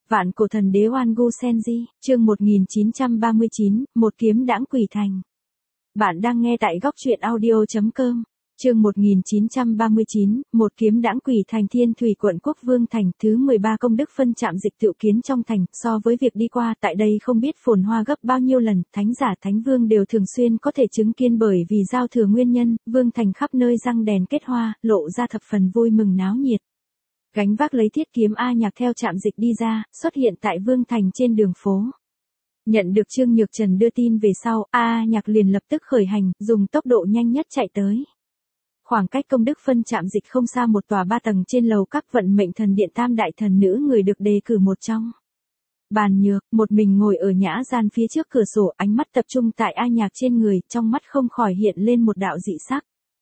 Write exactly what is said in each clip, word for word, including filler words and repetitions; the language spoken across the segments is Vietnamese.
Vạn cổ thần đế Oan Gu Senji, chương một nghìn chín trăm ba mươi chín, một kiếm đãng quỷ thành. Bạn đang nghe tại góc truyện audio chấm com. Chương một nghìn chín trăm ba mươi chín, một kiếm đãng quỷ thành. Thiên Thủy quận Quốc Vương thành, thứ mười ba công đức phân trạm dịch tựu kiến trong thành, so với việc đi qua tại đây không biết phồn hoa gấp bao nhiêu lần, thánh giả thánh vương đều thường xuyên có thể chứng kiến. Bởi vì giao thừa nguyên nhân, vương thành khắp nơi răng đèn kết hoa, lộ ra thập phần vui mừng náo nhiệt. Gánh vác lấy thiết kiếm A Nhạc theo trạm dịch đi ra, xuất hiện tại vương thành trên đường phố. Nhận được Trương Nhược Trần đưa tin về sau, A Nhạc liền lập tức khởi hành, dùng tốc độ nhanh nhất chạy tới. Khoảng cách công đức phân trạm dịch không xa một tòa ba tầng trên lầu các vận mệnh thần điện tam đại thần nữ người được đề cử một trong. Bàn Nhược, một mình ngồi ở nhã gian phía trước cửa sổ, ánh mắt tập trung tại A Nhạc trên người, trong mắt không khỏi hiện lên một đạo dị sắc.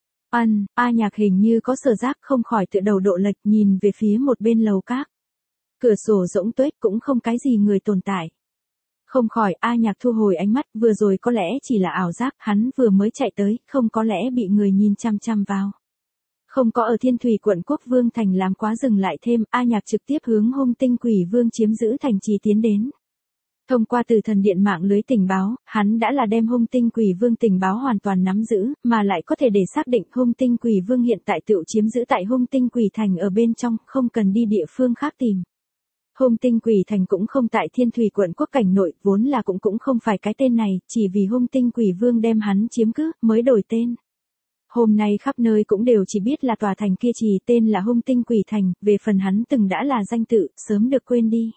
Ân, A Nhạc hình như có sở giác, không khỏi tựa đầu độ lệch nhìn về phía một bên lầu các. Cửa sổ rỗng tuếch, cũng không cái gì người tồn tại. Không khỏi A Nhạc thu hồi ánh mắt, vừa rồi có lẽ chỉ là ảo giác, hắn vừa mới chạy tới, không có lẽ bị người nhìn chăm chăm vào. Không có ở Thiên Thủy quận Quốc Vương thành làm quá dừng lại thêm, A Nhạc trực tiếp hướng Hung Tinh Quỷ Vương chiếm giữ thành trì tiến đến. Thông qua từ thần điện mạng lưới tình báo, hắn đã là đem Hung Tinh Quỷ Vương tình báo hoàn toàn nắm giữ, mà lại có thể để xác định Hung Tinh Quỷ Vương hiện tại tựu chiếm giữ tại Hung Tinh Quỷ thành ở bên trong, không cần đi địa phương khác tìm. Hung Tinh Quỷ thành cũng không tại Thiên Thủy quận Quốc cảnh nội, vốn là cũng cũng không phải cái tên này, chỉ vì Hung Tinh Quỷ Vương đem hắn chiếm cứ, mới đổi tên. Hôm nay khắp nơi cũng đều chỉ biết là tòa thành kia chỉ tên là Hung Tinh Quỷ thành, về phần hắn từng đã là danh tự, sớm được quên đi.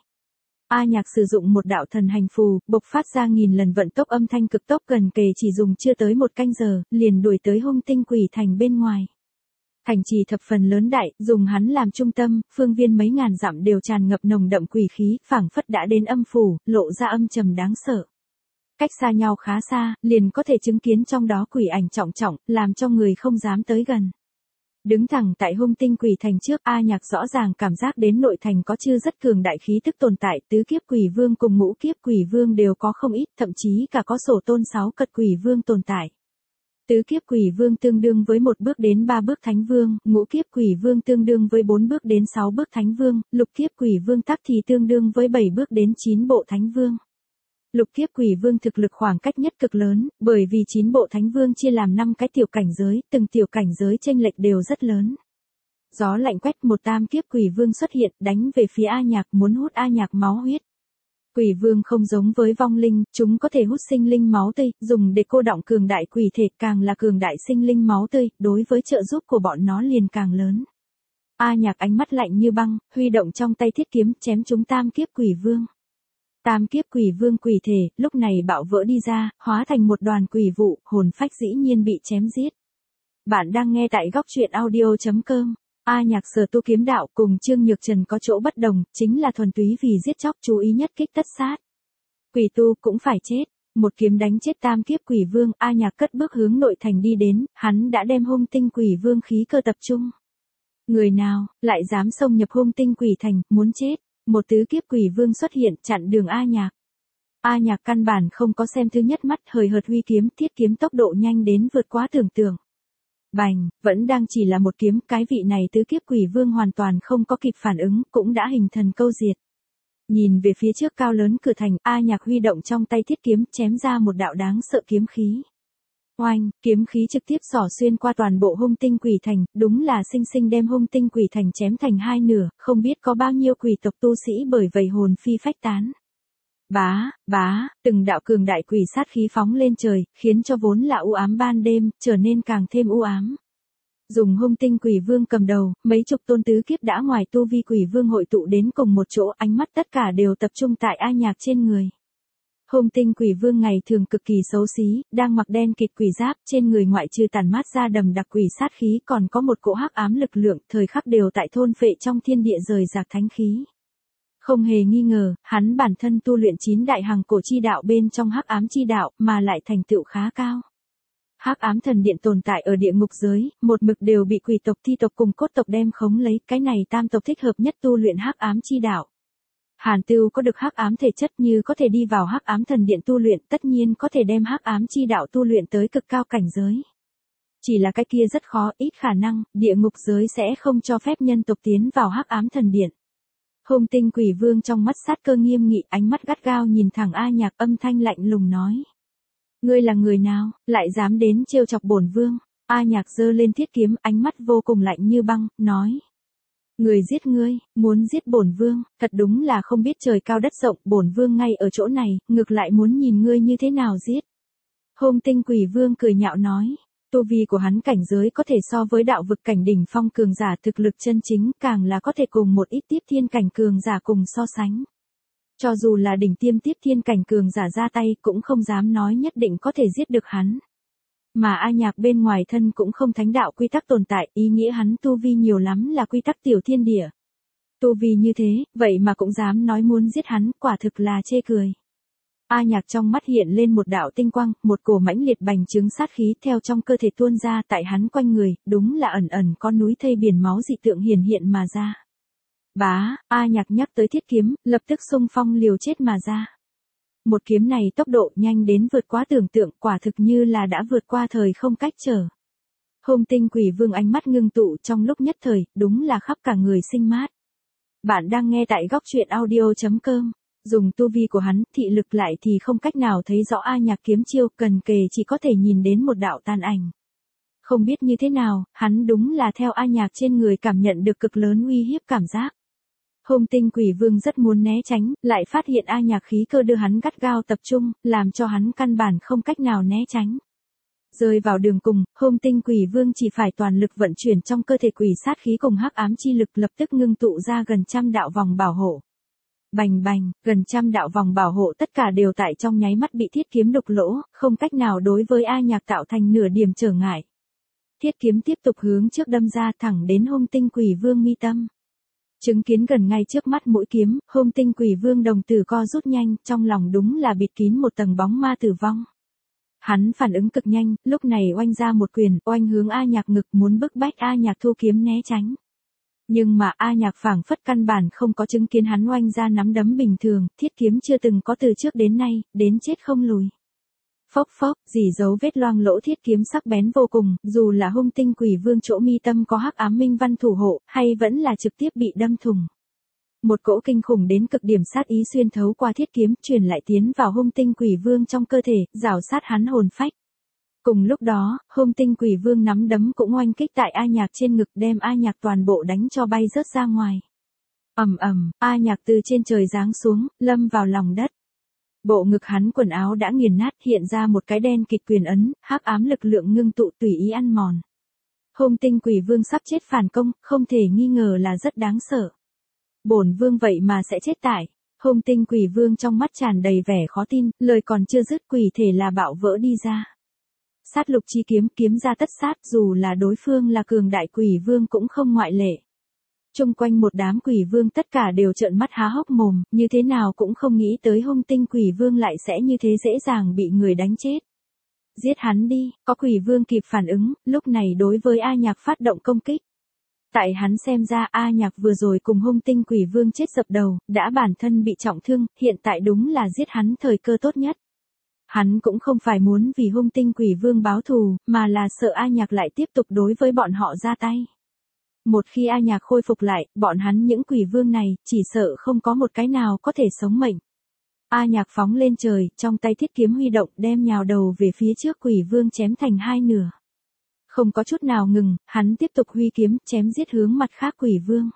A Nhạc sử dụng một đạo thần hành phù, bộc phát ra nghìn lần vận tốc âm thanh cực tốc, gần kề chỉ dùng chưa tới một canh giờ, liền đuổi tới Hung Tinh Quỷ thành bên ngoài. Thành trì thập phần lớn đại, dùng hắn làm trung tâm, phương viên mấy ngàn dặm đều tràn ngập nồng đậm quỷ khí, phảng phất đã đến âm phủ, lộ ra âm trầm đáng sợ. Cách xa nhau khá xa, liền có thể chứng kiến trong đó quỷ ảnh trọng trọng, làm cho người không dám tới gần. Đứng thẳng tại Hung Tinh Quỷ thành trước, A Nhạc rõ ràng cảm giác đến nội thành có chư rất cường đại khí tức tồn tại, tứ kiếp quỷ vương cùng ngũ kiếp quỷ vương đều có không ít, thậm chí cả có sổ tôn sáu cật quỷ vương tồn tại. Tứ kiếp quỷ vương tương đương với một bước đến ba bước thánh vương, ngũ kiếp quỷ vương tương đương với bốn bước đến sáu bước thánh vương, lục kiếp quỷ vương tắc thì tương đương với bảy bước đến chín bộ thánh vương. Lục kiếp quỷ vương thực lực khoảng cách nhất cực lớn, bởi vì chín bộ thánh vương chia làm năm cái tiểu cảnh giới, từng tiểu cảnh giới chênh lệch đều rất lớn. Gió lạnh quét, một tam kiếp quỷ vương xuất hiện, đánh về phía A Nhạc, muốn hút A Nhạc máu huyết. Quỷ vương không giống với vong linh, chúng có thể hút sinh linh máu tươi, dùng để cô đọng cường đại quỷ thể, càng là cường đại sinh linh máu tươi, đối với trợ giúp của bọn nó liền càng lớn. A Nhạc ánh mắt lạnh như băng, huy động trong tay thiết kiếm, chém trúng tam kiếp quỷ vương. Tam kiếp quỷ vương quỷ thể, lúc này bạo vỡ đi ra, hóa thành một đoàn quỷ vụ, hồn phách dĩ nhiên bị chém giết. Bạn đang nghe tại góc truyện audio chấm com. A Nhạc sở tu kiếm đạo cùng Trương Nhược Trần có chỗ bất đồng, chính là thuần túy vì giết chóc, chú ý nhất kích tất sát. Quỷ tu cũng phải chết, một kiếm đánh chết tam kiếp quỷ vương, A Nhạc cất bước hướng nội thành đi đến, hắn đã đem Hung Tinh Quỷ Vương khí cơ tập trung. Người nào lại dám xông nhập Hung Tinh Quỷ thành, muốn chết. Một tứ kiếp quỷ vương xuất hiện, chặn đường A Nhạc. A Nhạc căn bản không có xem thứ nhất mắt, hời hợt huy kiếm, thiết kiếm tốc độ nhanh đến vượt quá tưởng tượng. Bành, vẫn đang chỉ là một kiếm, cái vị này tứ kiếp quỷ vương hoàn toàn không có kịp phản ứng, cũng đã hình thần câu diệt. Nhìn về phía trước cao lớn cửa thành, A Nhạc huy động trong tay thiết kiếm, chém ra một đạo đáng sợ kiếm khí. Oanh, kiếm khí trực tiếp xỏ xuyên qua toàn bộ Hung Tinh Quỷ thành, đúng là sinh sinh đem Hung Tinh Quỷ thành chém thành hai nửa, không biết có bao nhiêu quỷ tộc tu sĩ bởi vậy hồn phi phách tán. Bá, bá, từng đạo cường đại quỷ sát khí phóng lên trời, khiến cho vốn là u ám ban đêm, trở nên càng thêm u ám. Dùng Hung Tinh Quỷ Vương cầm đầu, mấy chục tôn tứ kiếp đã ngoài tu vi quỷ vương hội tụ đến cùng một chỗ, ánh mắt tất cả đều tập trung tại A Nhạc trên người. Hung Tinh Quỷ Vương ngày thường cực kỳ xấu xí, đang mặc đen kịt quỷ giáp, trên người ngoại trừ tản mát ra đầm đặc quỷ sát khí còn có một cỗ hắc ám lực lượng, thời khắc đều tại thôn phệ trong thiên địa rời rạc thánh khí. Không hề nghi ngờ, hắn bản thân tu luyện chín đại hằng cổ chi đạo bên trong hắc ám chi đạo, mà lại thành tựu khá cao. Hắc ám thần điện tồn tại ở địa ngục giới, một mực đều bị quỷ tộc thi tộc cùng cốt tộc đem khống lấy, cái này tam tộc thích hợp nhất tu luyện hắc ám chi đạo. Hàn Tưu có được hắc ám thể chất, như có thể đi vào hắc ám thần điện tu luyện, tất nhiên có thể đem hắc ám chi đạo tu luyện tới cực cao cảnh giới. Chỉ là cái kia rất khó, ít khả năng, địa ngục giới sẽ không cho phép nhân tộc tiến vào hắc ám thần điện. Hung tinh quỷ vương trong mắt sát cơ nghiêm nghị, ánh mắt gắt gao nhìn thẳng A Nhạc, âm thanh lạnh lùng nói. Ngươi là người nào, lại dám đến trêu chọc bổn vương? A Nhạc giơ lên thiết kiếm, ánh mắt vô cùng lạnh như băng, nói. Người giết ngươi, muốn giết bổn vương, thật đúng là không biết trời cao đất rộng, bổn vương ngay ở chỗ này, ngược lại muốn nhìn ngươi như thế nào giết. Hung tinh quỷ vương cười nhạo nói. Tu vi của hắn cảnh giới có thể so với đạo vực cảnh đỉnh phong cường giả, thực lực chân chính càng là có thể cùng một ít tiếp thiên cảnh cường giả cùng so sánh. Cho dù là đỉnh tiêm tiếp thiên cảnh cường giả ra tay cũng không dám nói nhất định có thể giết được hắn. Mà A Nhạc bên ngoài thân cũng không thánh đạo quy tắc tồn tại, ý nghĩa hắn tu vi nhiều lắm là quy tắc tiểu thiên địa. Tu vi như thế, vậy mà cũng dám nói muốn giết hắn, quả thực là chê cười. A Nhạc trong mắt hiện lên một đạo tinh quang, một cổ mãnh liệt bành trướng sát khí theo trong cơ thể tuôn ra, tại hắn quanh người, đúng là ẩn ẩn con núi thây biển máu dị tượng hiển hiện mà ra. Bá, A Nhạc nhắc tới thiết kiếm, lập tức xung phong liều chết mà ra. Một kiếm này tốc độ nhanh đến vượt quá tưởng tượng, quả thực như là đã vượt qua thời không cách trở. Hung tinh quỷ vương ánh mắt ngưng tụ trong lúc nhất thời, đúng là khắp cả người sinh mát. Bạn đang nghe tại góc truyện audio chấm com. Dùng tu vi của hắn, thị lực lại thì không cách nào thấy rõ A Nhạc kiếm chiêu, cần kề chỉ có thể nhìn đến một đạo tàn ảnh. Không biết như thế nào, hắn đúng là theo A Nhạc trên người cảm nhận được cực lớn uy hiếp cảm giác. Hung tinh quỷ vương rất muốn né tránh, lại phát hiện A Nhạc khí cơ đưa hắn gắt gao tập trung, làm cho hắn căn bản không cách nào né tránh. Rơi vào đường cùng, hung tinh quỷ vương chỉ phải toàn lực vận chuyển trong cơ thể quỷ sát khí cùng hắc ám chi lực, lập tức ngưng tụ ra gần trăm đạo vòng bảo hộ. Bành bành, gần trăm đạo vòng bảo hộ tất cả đều tại trong nháy mắt bị thiết kiếm đục lỗ, không cách nào đối với A Nhạc tạo thành nửa điểm trở ngại. Thiết kiếm tiếp tục hướng trước đâm ra, thẳng đến hung tinh quỷ vương mi tâm. Chứng kiến gần ngay trước mắt mũi kiếm, hung tinh quỷ vương đồng tử co rút nhanh, trong lòng đúng là bịt kín một tầng bóng ma tử vong. Hắn phản ứng cực nhanh, lúc này oanh ra một quyền, oanh hướng A Nhạc ngực, muốn bức bách A Nhạc thu kiếm né tránh. Nhưng mà A Nhạc phảng phất căn bản không có chứng kiến hắn oanh ra nắm đấm bình thường, thiết kiếm chưa từng có từ trước đến nay, đến chết không lùi. Phốc phốc, dì dấu vết loang lỗ thiết kiếm sắc bén vô cùng, dù là hung tinh quỷ vương chỗ mi tâm có hắc ám minh văn thủ hộ, hay vẫn là trực tiếp bị đâm thủng. Một cỗ kinh khủng đến cực điểm sát ý xuyên thấu qua thiết kiếm, truyền lại tiến vào hung tinh quỷ vương trong cơ thể, rào sát hắn hồn phách. Cùng lúc đó, hung tinh quỷ vương nắm đấm cũng oanh kích tại A Nhạc trên ngực, đem A Nhạc toàn bộ đánh cho bay rớt ra ngoài. Ầm ầm, A Nhạc từ trên trời giáng xuống, lâm vào lòng đất. Bộ ngực hắn quần áo đã nghiền nát, hiện ra một cái đen kịt quyền ấn, hắc ám lực lượng ngưng tụ tùy ý ăn mòn. Hung tinh quỷ vương sắp chết phản công, không thể nghi ngờ là rất đáng sợ. Bổn vương vậy mà sẽ chết tại. Hung tinh quỷ vương trong mắt tràn đầy vẻ khó tin, lời còn chưa dứt quỷ thể là bạo vỡ đi ra. Sát lục chi kiếm, kiếm ra tất sát, dù là đối phương là cường đại quỷ vương cũng không ngoại lệ. Chung quanh một đám quỷ vương tất cả đều trợn mắt há hốc mồm, như thế nào cũng không nghĩ tới hung tinh quỷ vương lại sẽ như thế dễ dàng bị người đánh chết. Giết hắn đi, có quỷ vương kịp phản ứng, lúc này đối với A Nhạc phát động công kích. Tại hắn xem ra A Nhạc vừa rồi cùng hung tinh quỷ vương chết dập đầu, đã bản thân bị trọng thương, hiện tại đúng là giết hắn thời cơ tốt nhất. Hắn cũng không phải muốn vì hung tinh quỷ vương báo thù, mà là sợ A Nhạc lại tiếp tục đối với bọn họ ra tay. Một khi A Nhạc khôi phục lại, bọn hắn những quỷ vương này, chỉ sợ không có một cái nào có thể sống mệnh. A Nhạc phóng lên trời, trong tay thiết kiếm huy động, đem nhào đầu về phía trước quỷ vương chém thành hai nửa. Không có chút nào ngừng, hắn tiếp tục huy kiếm, chém giết hướng mặt khác quỷ vương.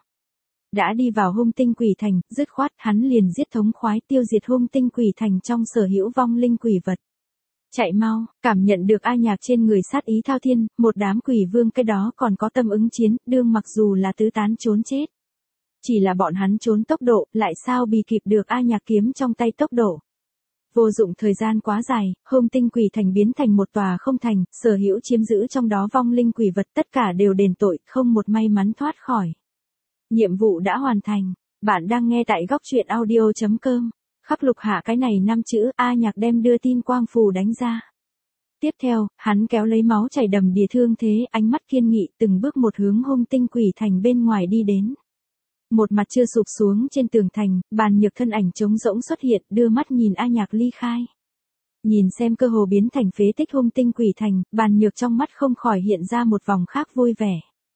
Đã đi vào hung tinh quỷ thành, dứt khoát, hắn liền giết thống khoái tiêu diệt hung tinh quỷ thành trong sở hữu vong linh quỷ vật. Chạy mau, cảm nhận được A Nhạc trên người sát ý thao thiên, một đám quỷ vương cái đó còn có tâm ứng chiến, đương mặc dù là tứ tán trốn chết. Chỉ là bọn hắn trốn tốc độ, lại sao bị kịp được A Nhạc kiếm trong tay tốc độ. Vô dụng thời gian quá dài, hung tinh quỷ thành biến thành một tòa không thành, sở hữu chiếm giữ trong đó vong linh quỷ vật tất cả đều đền tội, không một may mắn thoát khỏi. Nhiệm vụ đã hoàn thành, bạn đang nghe tại góc truyện audio chấm com. Khắc lục hạ cái này năm chữ, A Nhạc đem đưa tin quang phù đánh ra. Tiếp theo, hắn kéo lấy máu chảy đầm đìa thương thế, ánh mắt kiên nghị, từng bước một hướng hung tinh quỷ thành bên ngoài đi đến. Một mặt chưa sụp xuống trên tường thành, Bàn Nhược thân ảnh trống rỗng xuất hiện, đưa mắt nhìn A Nhạc ly khai. Nhìn xem cơ hồ biến thành phế tích hung tinh quỷ thành, Bàn Nhược trong mắt không khỏi hiện ra một vòng khác vui vẻ.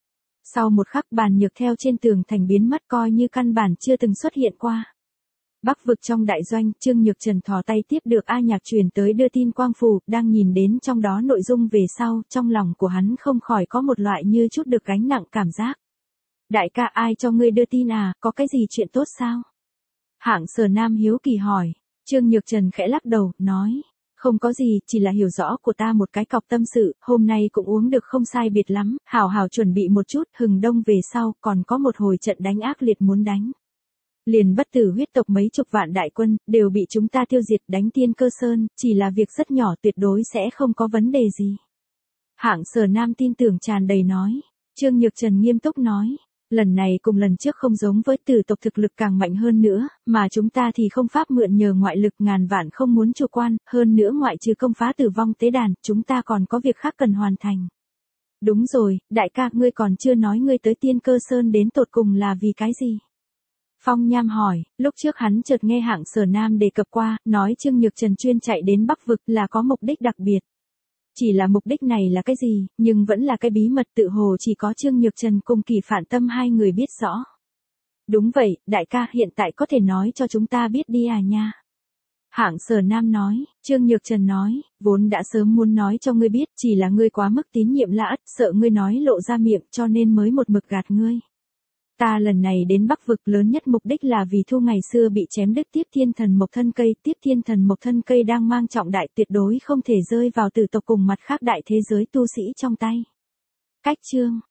Sau một khắc bàn nhược theo trên tường thành biến mất coi như căn bản chưa từng xuất hiện qua. Bắc vực trong đại doanh, Trương Nhược Trần thò tay tiếp được A Nhạc truyền tới đưa tin quang phù, đang nhìn đến trong đó nội dung về sau, trong lòng của hắn không khỏi có một loại như chút được gánh nặng cảm giác. Đại ca, ai cho ngươi đưa tin à, có cái gì chuyện tốt sao? Hạng Sở Nam hiếu kỳ hỏi. Trương Nhược Trần khẽ lắc đầu, nói. Không có gì, chỉ là hiểu rõ của ta một cái cọc tâm sự, hôm nay cũng uống được không sai biệt lắm, hảo hảo chuẩn bị một chút, hừng đông về sau, còn có một hồi trận đánh ác liệt muốn đánh. Liền bất tử huyết tộc mấy chục vạn đại quân, đều bị chúng ta tiêu diệt, đánh Tiên Cơ Sơn, chỉ là việc rất nhỏ, tuyệt đối sẽ không có vấn đề gì. Hạng Sở Nam tin tưởng tràn đầy nói. Trương Nhược Trần nghiêm túc nói. Lần này cùng lần trước không giống với tử tộc thực lực càng mạnh hơn nữa, mà chúng ta thì không pháp mượn nhờ ngoại lực, ngàn vạn không muốn chủ quan, hơn nữa ngoại trừ công phá tử vong tế đàn, chúng ta còn có việc khác cần hoàn thành. Đúng rồi, đại ca, ngươi còn chưa nói ngươi tới Tiên Cơ Sơn đến tột cùng là vì cái gì? Phong Nham hỏi, lúc trước hắn chợt nghe Hạng Sở Nam đề cập qua, nói Trương Nhược Trần chuyên chạy đến Bắc vực là có mục đích đặc biệt. Chỉ là mục đích này là cái gì, nhưng vẫn là cái bí mật tự hồ chỉ có Trương Nhược Trần cùng Kỳ Phản Tâm hai người biết rõ. Đúng vậy, đại ca, hiện tại có thể nói cho chúng ta biết đi à nha. Hạng Sở Nam nói. Trương Nhược Trần nói, vốn đã sớm muốn nói cho ngươi biết, chỉ là ngươi quá mức tín nhiệm lã ất, sợ ngươi nói lộ ra miệng cho nên mới một mực gạt ngươi. Ta lần này đến Bắc vực lớn nhất mục đích là vì thu ngày xưa bị chém đứt Tiếp Thiên Thần Mộc thân cây, Tiếp Thiên Thần Mộc thân cây đang mang trọng đại, tuyệt đối không thể rơi vào tử tộc cùng mặt khác đại thế giới tu sĩ trong tay. Cách chương